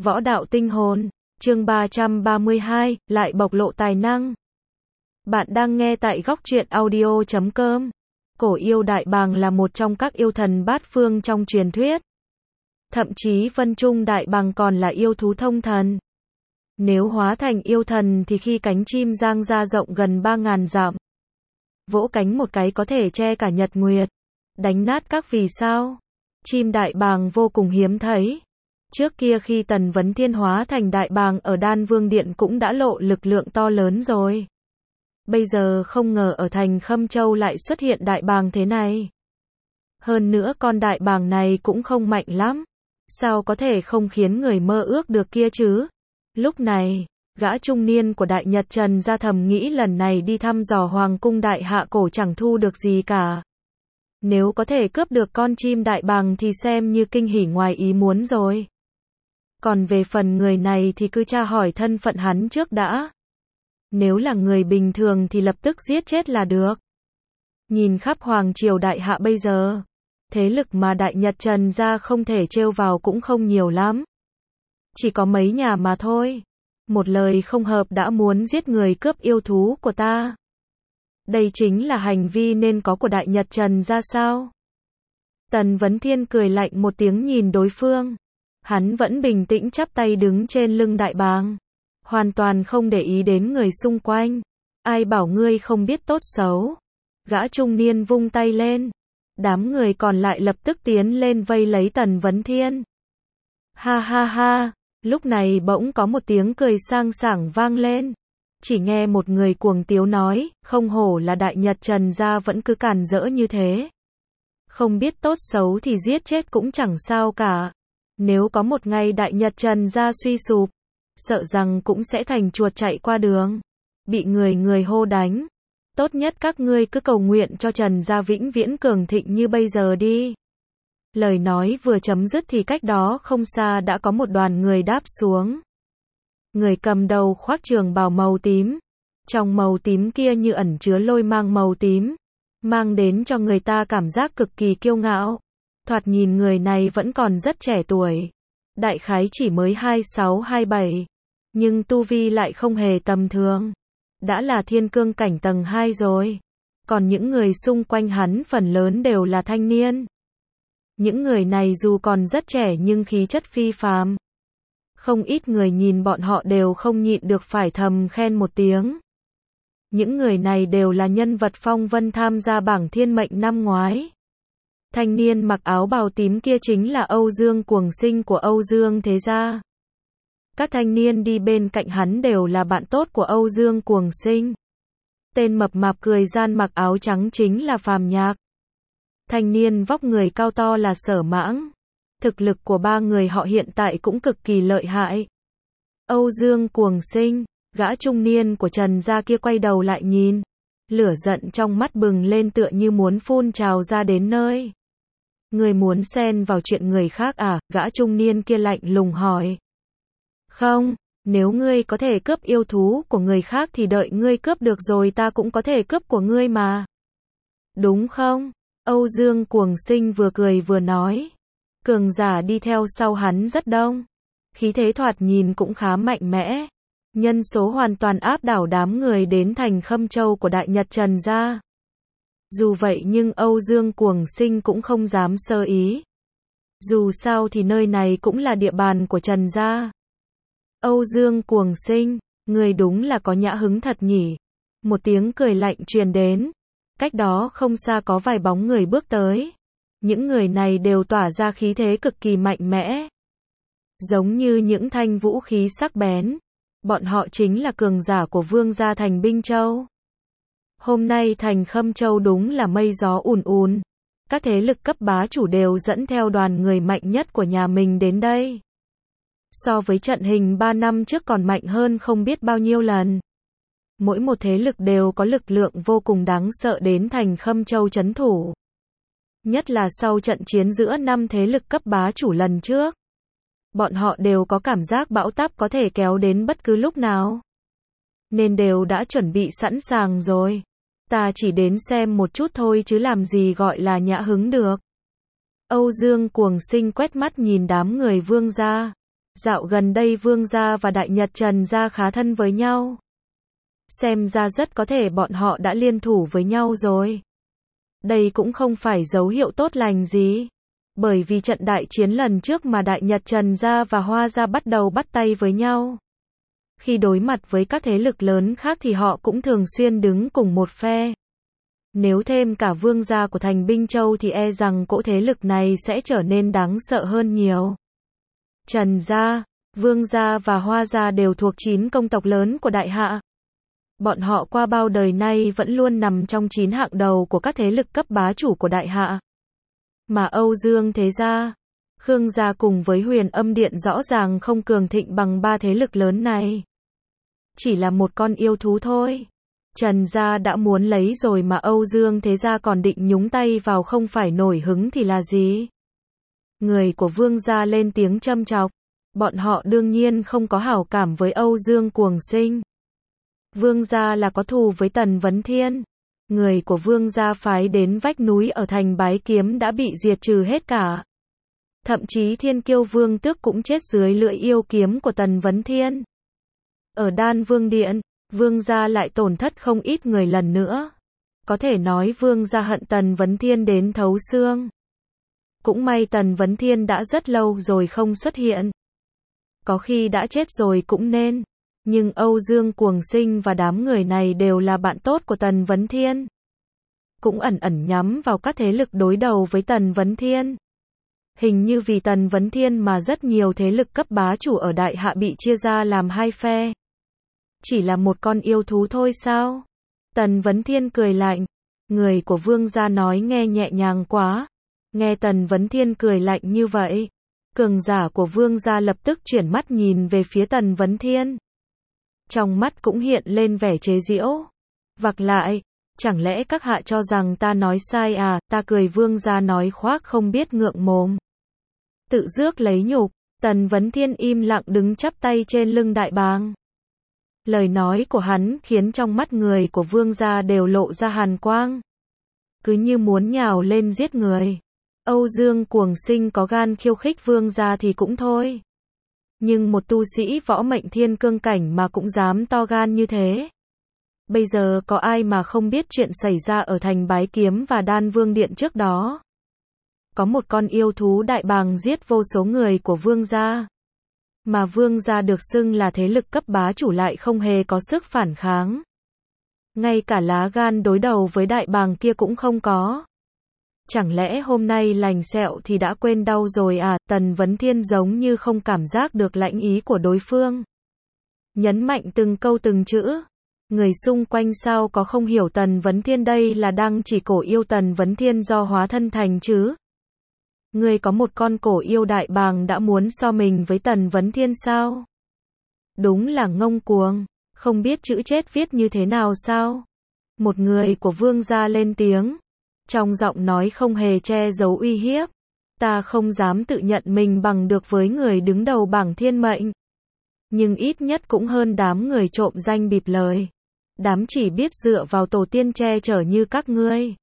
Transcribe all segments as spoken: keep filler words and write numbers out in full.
Võ đạo tinh hồn, chương ba trăm ba mươi hai, lại bộc lộ tài năng. Bạn đang nghe tại góc truyện audio chấm com. Cổ yêu đại bàng là một trong các yêu thần bát phương trong truyền thuyết. Thậm chí Vân Trung đại bàng còn là yêu thú thông thần. Nếu hóa thành yêu thần thì khi cánh chim dang ra rộng gần ba ngàn dặm. Vỗ cánh một cái có thể che cả nhật nguyệt, đánh nát các vì sao. Chim đại bàng vô cùng hiếm thấy. Trước kia khi Tần Vấn Thiên hóa thành đại bàng ở Đan Vương Điện cũng đã lộ lực lượng to lớn rồi. Bây giờ không ngờ ở thành Khâm Châu lại xuất hiện đại bàng thế này. Hơn nữa con đại bàng này cũng không mạnh lắm. Sao có thể không khiến người mơ ước được kia chứ? Lúc này, gã trung niên của Đại Nhật Trần ra thầm nghĩ lần này đi thăm dò Hoàng cung Đại Hạ Cổ chẳng thu được gì cả. Nếu có thể cướp được con chim đại bàng thì xem như kinh hỉ ngoài ý muốn rồi. Còn về phần người này thì cứ tra hỏi thân phận hắn trước đã. Nếu là người bình thường thì lập tức giết chết là được. Nhìn khắp Hoàng triều Đại Hạ bây giờ, thế lực mà Đại Nhật Trần ra không thể trêu vào cũng không nhiều lắm. Chỉ có mấy nhà mà thôi. Một lời không hợp đã muốn giết người cướp yêu thú của ta. Đây chính là hành vi nên có của Đại Nhật Trần ra sao? Tần Vấn Thiên cười lạnh một tiếng nhìn đối phương. Hắn vẫn bình tĩnh chắp tay đứng trên lưng đại bàng. Hoàn toàn không để ý đến người xung quanh. Ai bảo ngươi không biết tốt xấu. Gã trung niên vung tay lên. Đám người còn lại lập tức tiến lên vây lấy Tần Vấn Thiên. Ha ha ha, lúc này bỗng có một tiếng cười sang sảng vang lên. Chỉ nghe một người cuồng tiếu nói, không hổ là Đại Nhật Trần gia vẫn cứ càn rỡ như thế. Không biết tốt xấu thì giết chết cũng chẳng sao cả. Nếu có một ngày Đại Nhật Trần gia suy sụp, sợ rằng cũng sẽ thành chuột chạy qua đường, bị người người hô đánh. Tốt nhất các ngươi cứ cầu nguyện cho Trần gia vĩnh viễn cường thịnh như bây giờ đi. Lời nói vừa chấm dứt thì cách đó không xa đã có một đoàn người đáp xuống. Người cầm đầu khoác trường bào màu tím. Trong màu tím kia như ẩn chứa lôi mang màu tím, mang đến cho người ta cảm giác cực kỳ kiêu ngạo. Thoạt nhìn người này vẫn còn rất trẻ tuổi. Đại khái chỉ mới hai sáu hai bảy. Nhưng tu vi lại không hề tầm thường. Đã là thiên cương cảnh tầng hai rồi. Còn những người xung quanh hắn phần lớn đều là thanh niên. Những người này dù còn rất trẻ nhưng khí chất phi phàm. Không ít người nhìn bọn họ đều không nhịn được phải thầm khen một tiếng. Những người này đều là nhân vật phong vân tham gia bảng thiên mệnh năm ngoái. Thanh niên mặc áo bào tím kia chính là Âu Dương Cuồng Sinh của Âu Dương Thế Gia. Các thanh niên đi bên cạnh hắn đều là bạn tốt của Âu Dương Cuồng Sinh. Tên mập mạp cười gian mặc áo trắng chính là Phàm Nhạc. Thanh niên vóc người cao to là Sở Mãng. Thực lực của ba người họ hiện tại cũng cực kỳ lợi hại. Âu Dương Cuồng Sinh, gã trung niên của Trần gia kia quay đầu lại nhìn. Lửa giận trong mắt bừng lên tựa như muốn phun trào ra đến nơi. Người muốn xen vào chuyện người khác à? Gã trung niên kia lạnh lùng hỏi. Không, nếu ngươi có thể cướp yêu thú của người khác thì đợi ngươi cướp được rồi ta cũng có thể cướp của ngươi mà. Đúng không? Âu Dương Cuồng Sinh vừa cười vừa nói. Cường giả đi theo sau hắn rất đông. Khí thế thoạt nhìn cũng khá mạnh mẽ. Nhân số hoàn toàn áp đảo đám người đến thành Khâm Châu của Đại Nhật Trần gia. Dù vậy nhưng Âu Dương Cuồng Sinh cũng không dám sơ ý. Dù sao thì nơi này cũng là địa bàn của Trần gia. Âu Dương Cuồng Sinh, người đúng là có nhã hứng thật nhỉ. Một tiếng cười lạnh truyền đến. Cách đó không xa có vài bóng người bước tới. Những người này đều tỏa ra khí thế cực kỳ mạnh mẽ. Giống như những thanh vũ khí sắc bén. Bọn họ chính là cường giả của vương gia thành Binh Châu. Hôm nay thành Khâm Châu đúng là mây gió ùn ùn. Các thế lực cấp bá chủ đều dẫn theo đoàn người mạnh nhất của nhà mình đến đây. So với trận hình ba năm trước còn mạnh hơn không biết bao nhiêu lần. Mỗi một thế lực đều có lực lượng vô cùng đáng sợ đến thành Khâm Châu trấn thủ. Nhất là sau trận chiến giữa năm thế lực cấp bá chủ lần trước. Bọn họ đều có cảm giác bão táp có thể kéo đến bất cứ lúc nào. Nên đều đã chuẩn bị sẵn sàng rồi. Ta chỉ đến xem một chút thôi chứ làm gì gọi là nhã hứng được. Âu Dương Cuồng Sinh quét mắt nhìn đám người vương gia. Dạo gần đây Vương gia và Đại Nhật Trần gia khá thân với nhau. Xem ra rất có thể bọn họ đã liên thủ với nhau rồi. Đây cũng không phải dấu hiệu tốt lành gì. Bởi vì trận đại chiến lần trước mà Đại Nhật Trần gia và Hoa gia bắt đầu bắt tay với nhau. Khi đối mặt với các thế lực lớn khác thì họ cũng thường xuyên đứng cùng một phe. Nếu thêm cả vương gia của thành Binh Châu thì e rằng cỗ thế lực này sẽ trở nên đáng sợ hơn nhiều. Trần gia, Vương gia và Hoa gia đều thuộc chín công tộc lớn của Đại Hạ. Bọn họ qua bao đời nay vẫn luôn nằm trong chín hạng đầu của các thế lực cấp bá chủ của Đại Hạ. Mà Âu Dương Thế gia, Khương gia cùng với Huyền Âm Điện rõ ràng không cường thịnh bằng ba thế lực lớn này. Chỉ là một con yêu thú thôi. Trần gia đã muốn lấy rồi mà Âu Dương Thế gia còn định nhúng tay vào, không phải nổi hứng thì là gì? Người của Vương gia lên tiếng châm chọc. Bọn họ đương nhiên không có hảo cảm với Âu Dương Cuồng Sinh. Vương gia là có thù với Tần Vấn Thiên. Người của Vương gia phái đến vách núi ở thành Bái Kiếm đã bị diệt trừ hết cả. Thậm chí Thiên Kiêu Vương Tước cũng chết dưới lưỡi yêu kiếm của Tần Vấn Thiên. Ở Đan Vương Điện, Vương gia lại tổn thất không ít người lần nữa. Có thể nói Vương gia hận Tần Vấn Thiên đến thấu xương. Cũng may Tần Vấn Thiên đã rất lâu rồi không xuất hiện. Có khi đã chết rồi cũng nên. Nhưng Âu Dương Cuồng Sinh và đám người này đều là bạn tốt của Tần Vấn Thiên. Cũng ẩn ẩn nhắm vào các thế lực đối đầu với Tần Vấn Thiên. Hình như vì Tần Vấn Thiên mà rất nhiều thế lực cấp bá chủ ở Đại Hạ bị chia ra làm hai phe. Chỉ là một con yêu thú thôi sao? Tần Vấn Thiên cười lạnh. Người của Vương gia nói nghe nhẹ nhàng quá. Nghe Tần Vấn Thiên cười lạnh như vậy, cường giả của Vương gia lập tức chuyển mắt nhìn về phía Tần Vấn Thiên. Trong mắt cũng hiện lên vẻ chế giễu. Vặc lại, chẳng lẽ các hạ cho rằng ta nói sai à? Ta cười. Vương gia nói khoác không biết ngượng mồm. Tự rước lấy nhục. Tần Vấn Thiên im lặng đứng chắp tay trên lưng đại bàng. Lời nói của hắn khiến trong mắt người của Vương gia đều lộ ra hàn quang. Cứ như muốn nhào lên giết người. Âu Dương Cuồng Sinh có gan khiêu khích Vương gia thì cũng thôi. Nhưng một tu sĩ võ mệnh thiên cương cảnh mà cũng dám to gan như thế. Bây giờ có ai mà không biết chuyện xảy ra ở thành Bái Kiếm và Đan Vương Điện trước đó. Có một con yêu thú đại bàng giết vô số người của Vương gia. Mà Vương gia được xưng là thế lực cấp bá chủ lại không hề có sức phản kháng. Ngay cả lá gan đối đầu với đại bàng kia cũng không có. Chẳng lẽ hôm nay lành sẹo thì đã quên đau rồi à? Tần Vấn Thiên giống như không cảm giác được lãnh ý của đối phương. Nhấn mạnh từng câu từng chữ. Người xung quanh sao có không hiểu Tần Vấn Thiên đây là đang chỉ cổ yêu Tần Vấn Thiên do hóa thân thành chứ? Người có một con cổ yêu đại bàng đã muốn so mình với Tần Vấn Thiên sao? Đúng là ngông cuồng, không biết chữ chết viết như thế nào sao? Một người của Vương gia lên tiếng. Trong giọng nói không hề che giấu uy hiếp. Ta không dám tự nhận mình bằng được với người đứng đầu bảng thiên mệnh. Nhưng ít nhất cũng hơn đám người trộm danh bịp lời. Đám chỉ biết dựa vào tổ tiên che chở như các ngươi.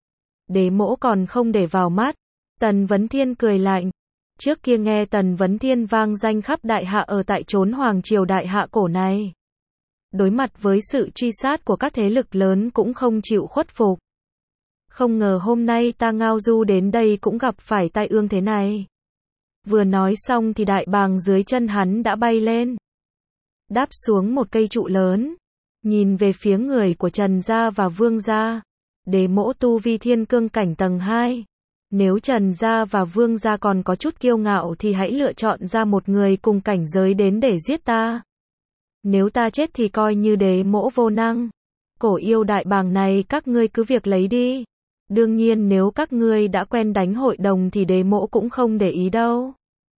Đế mỗ còn không để vào mắt. Tần Vấn Thiên cười lạnh. Trước kia nghe Tần Vấn Thiên vang danh khắp Đại Hạ ở tại chốn Hoàng Triều Đại Hạ cổ này. Đối mặt với sự truy sát của các thế lực lớn cũng không chịu khuất phục. Không ngờ hôm nay ta ngao du đến đây cũng gặp phải tai ương thế này. Vừa nói xong thì đại bàng dưới chân hắn đã bay lên. Đáp xuống một cây trụ lớn. Nhìn về phía người của Trần gia và Vương gia. Đế mỗ tu vi thiên cương cảnh tầng hai. Nếu Trần gia và Vương gia còn có chút kiêu ngạo thì hãy lựa chọn ra một người cùng cảnh giới đến để giết ta. Nếu ta chết thì coi như đế mỗ vô năng. Cổ yêu đại bàng này các ngươi cứ việc lấy đi. Đương nhiên nếu các ngươi đã quen đánh hội đồng thì đế mỗ cũng không để ý đâu.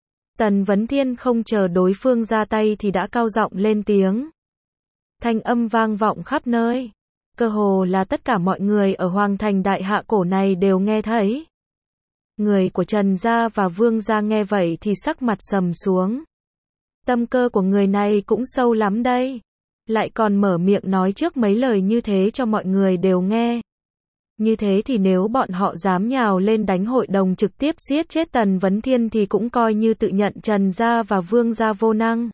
Tần Vấn Thiên không chờ đối phương ra tay thì đã cao giọng lên tiếng. Thanh âm vang vọng khắp nơi. Cơ hồ là tất cả mọi người ở Hoàng thành Đại Hạ cổ này đều nghe thấy. Người của Trần gia và Vương gia nghe vậy thì sắc mặt sầm xuống. Tâm cơ của người này cũng sâu lắm đây. Lại còn mở miệng nói trước mấy lời như thế cho mọi người đều nghe. Như thế thì nếu bọn họ dám nhào lên đánh hội đồng trực tiếp giết chết Tần Vấn Thiên thì cũng coi như tự nhận Trần gia và Vương gia vô năng.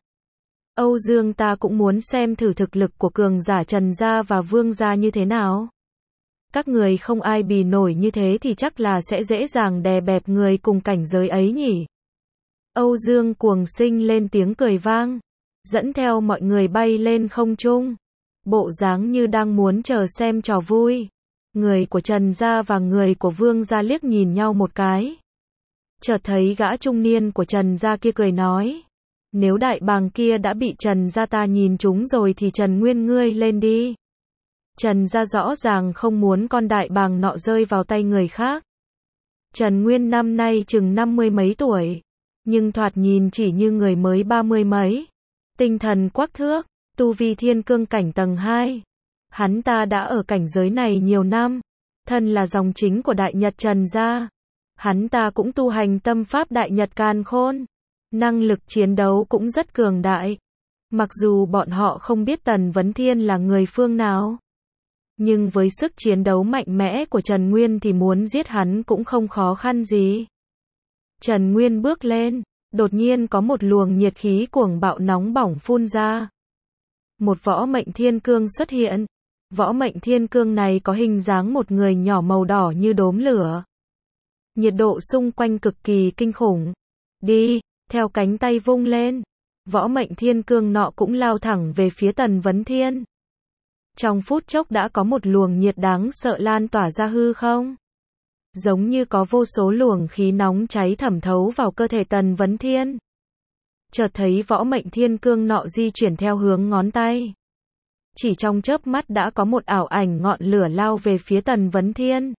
Âu Dương ta cũng muốn xem thử thực lực của cường giả Trần gia và Vương gia như thế nào. Các người không ai bì nổi như thế thì chắc là sẽ dễ dàng đè bẹp người cùng cảnh giới ấy nhỉ. Âu Dương Cuồng Sinh lên tiếng cười vang, dẫn theo mọi người bay lên không trung. Bộ dáng như đang muốn chờ xem trò vui. Người của Trần gia và người của Vương gia liếc nhìn nhau một cái. Chợt thấy gã trung niên của Trần gia kia cười nói. Nếu đại bàng kia đã bị Trần gia ta nhìn trúng rồi thì Trần Nguyên ngươi lên đi. Trần gia rõ ràng không muốn con đại bàng nọ rơi vào tay người khác. Trần Nguyên năm nay chừng năm mươi mấy tuổi, nhưng thoạt nhìn chỉ như người mới ba mươi mấy. Tinh thần quắc thước, tu vi thiên cương cảnh tầng hai. Hắn ta đã ở cảnh giới này nhiều năm, thân là dòng chính của Đại Nhật Trần gia. Hắn ta cũng tu hành tâm pháp Đại Nhật Càn Khôn, năng lực chiến đấu cũng rất cường đại. Mặc dù bọn họ không biết Tần Vấn Thiên là người phương nào, nhưng với sức chiến đấu mạnh mẽ của Trần Nguyên thì muốn giết hắn cũng không khó khăn gì. Trần Nguyên bước lên, đột nhiên có một luồng nhiệt khí cuồng bạo nóng bỏng phun ra. Một võ mệnh thiên cương xuất hiện. Võ mệnh thiên cương này có hình dáng một người nhỏ màu đỏ như đốm lửa. Nhiệt độ xung quanh cực kỳ kinh khủng. Đi, theo cánh tay vung lên. Võ mệnh thiên cương nọ cũng lao thẳng về phía Tần Vấn Thiên. Trong phút chốc đã có một luồng nhiệt đáng sợ lan tỏa ra hư không. Giống như có vô số luồng khí nóng cháy thẩm thấu vào cơ thể Tần Vấn Thiên. Chợt thấy võ mệnh thiên cương nọ di chuyển theo hướng ngón tay. Chỉ trong chớp mắt đã có một ảo ảnh ngọn lửa lao về phía Tần Vấn Thiên.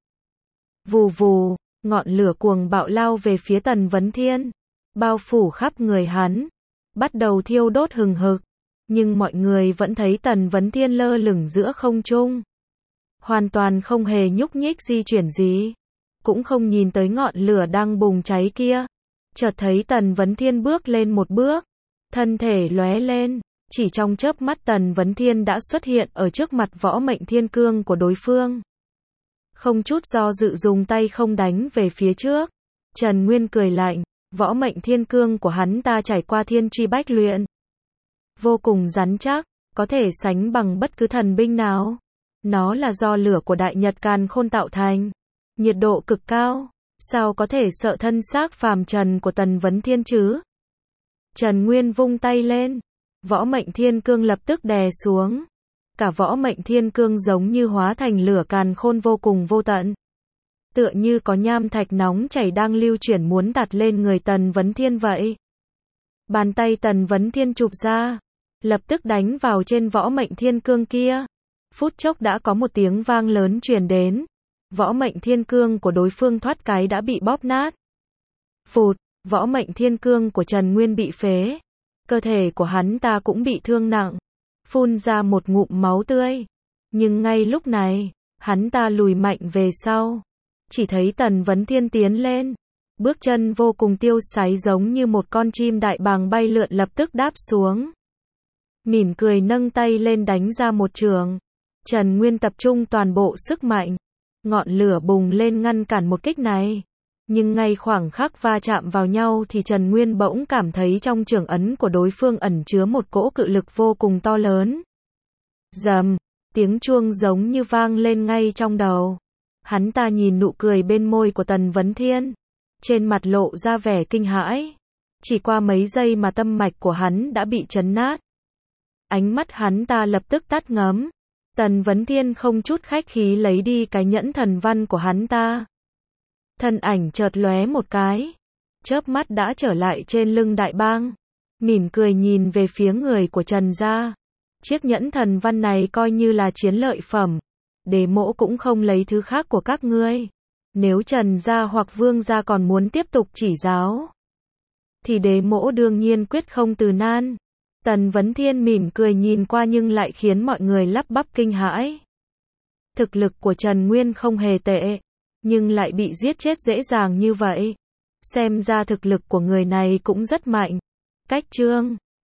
Vù vù, ngọn lửa cuồng bạo lao về phía Tần Vấn Thiên, bao phủ khắp người hắn, bắt đầu thiêu đốt hừng hực. Nhưng mọi người vẫn thấy Tần Vấn Thiên lơ lửng giữa không trung, hoàn toàn không hề nhúc nhích di chuyển gì, cũng không nhìn tới ngọn lửa đang bùng cháy kia. Chợt thấy Tần Vấn Thiên bước lên một bước, thân thể lóe lên, chỉ trong chớp mắt Tần Vấn Thiên đã xuất hiện ở trước mặt võ mệnh thiên cương của đối phương. Không chút do dự dùng tay không đánh về phía trước. Trần Nguyên cười lạnh, võ mệnh thiên cương của hắn ta trải qua thiên truy bách luyện, vô cùng rắn chắc, có thể sánh bằng bất cứ thần binh nào. Nó là do lửa của Đại Nhật Càn Khôn tạo thành, nhiệt độ cực cao, sao có thể sợ thân xác phàm trần của Tần Vấn Thiên chứ? Trần Nguyên vung tay lên, võ mệnh thiên cương lập tức đè xuống. Cả võ mệnh thiên cương giống như hóa thành lửa càn khôn vô cùng vô tận. Tựa như có nham thạch nóng chảy đang lưu chuyển muốn đặt lên người Tần Vấn Thiên vậy. Bàn tay Tần Vấn Thiên chụp ra, lập tức đánh vào trên võ mệnh thiên cương kia. Phút chốc đã có một tiếng vang lớn truyền đến. Võ mệnh thiên cương của đối phương thoát cái đã bị bóp nát. Phụt, võ mệnh thiên cương của Trần Nguyên bị phế. Cơ thể của hắn ta cũng bị thương nặng, phun ra một ngụm máu tươi. Nhưng ngay lúc này, hắn ta lùi mạnh về sau. Chỉ thấy Tần Vấn Thiên tiến lên, bước chân vô cùng tiêu sái giống như một con chim đại bàng bay lượn lập tức đáp xuống. Mỉm cười nâng tay lên đánh ra một trường. Trần Nguyên tập trung toàn bộ sức mạnh. Ngọn lửa bùng lên ngăn cản một kích này. Nhưng ngay khoảng khắc va chạm vào nhau thì Trần Nguyên bỗng cảm thấy trong trường ấn của đối phương ẩn chứa một cỗ cự lực vô cùng to lớn. Rầm, tiếng chuông giống như vang lên ngay trong đầu. Hắn ta nhìn nụ cười bên môi của Tần Vấn Thiên, trên mặt lộ ra vẻ kinh hãi. Chỉ qua mấy giây mà tâm mạch của hắn đã bị chấn nát. Ánh mắt hắn ta lập tức tắt ngấm. Tần Vấn Thiên không chút khách khí lấy đi cái nhẫn thần văn của hắn ta. Thân ảnh chợt lóe một cái, chớp mắt đã trở lại trên lưng đại bang, mỉm cười nhìn về phía người của Trần gia. Chiếc nhẫn thần văn này coi như là chiến lợi phẩm, Đế Mỗ cũng không lấy thứ khác của các ngươi. Nếu Trần gia hoặc Vương gia còn muốn tiếp tục chỉ giáo, thì Đế Mỗ đương nhiên quyết không từ nan. Tần Vấn Thiên mỉm cười nhìn qua nhưng lại khiến mọi người lắp bắp kinh hãi. Thực lực của Trần Nguyên không hề tệ, nhưng lại bị giết chết dễ dàng như vậy. Xem ra thực lực của người này cũng rất mạnh. Cách chương